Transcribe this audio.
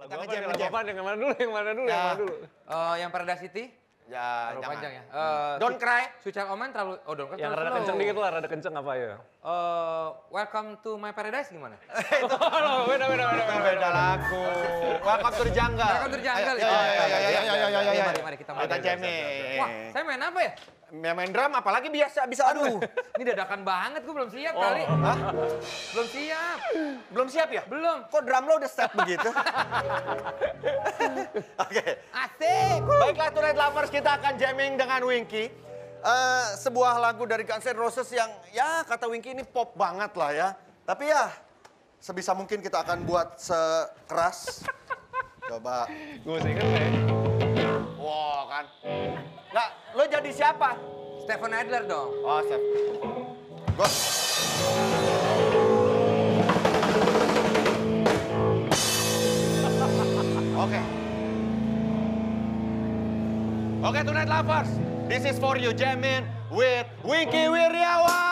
Bapak yang mana dulu, yang mana dulu. Yang Paradise City. Ya, terlalu jangan. panjang ya. Don't cry. Sucal Oman terlalu, Don't cry Yang terlalu rada slow. kenceng dikit lah, rada kenceng apa ya? Welcome to my paradise gimana? Beda. Beda lagu. Welcome to the jungle. Welcome to the jungle. Ya. Mari kita main. Kita jamming. Wah, saya main apa ya? Main drum apalagi biasa bisa Aduh, ini dadakan banget, gue belum siap kali. Hah? Belum siap. Belum siap ya? Belum. Kok drum lo udah set begitu? Oke. Asik. Baiklah Tonight Lovers, kita akan jamming dengan Winky. Sebuah lagu dari Guns N' Roses yang ya kata Winky ini pop banget lah ya. Tapi ya sebisa mungkin kita akan buat sekeras. Coba. Gue masih inget ya. Wow kan. Nggak, lo jadi siapa? Stephen Adler dong. Oh, Steph. Go. Oke. Oke, Tonight Lovers. This is for you, jamming with Winky Wiryawan.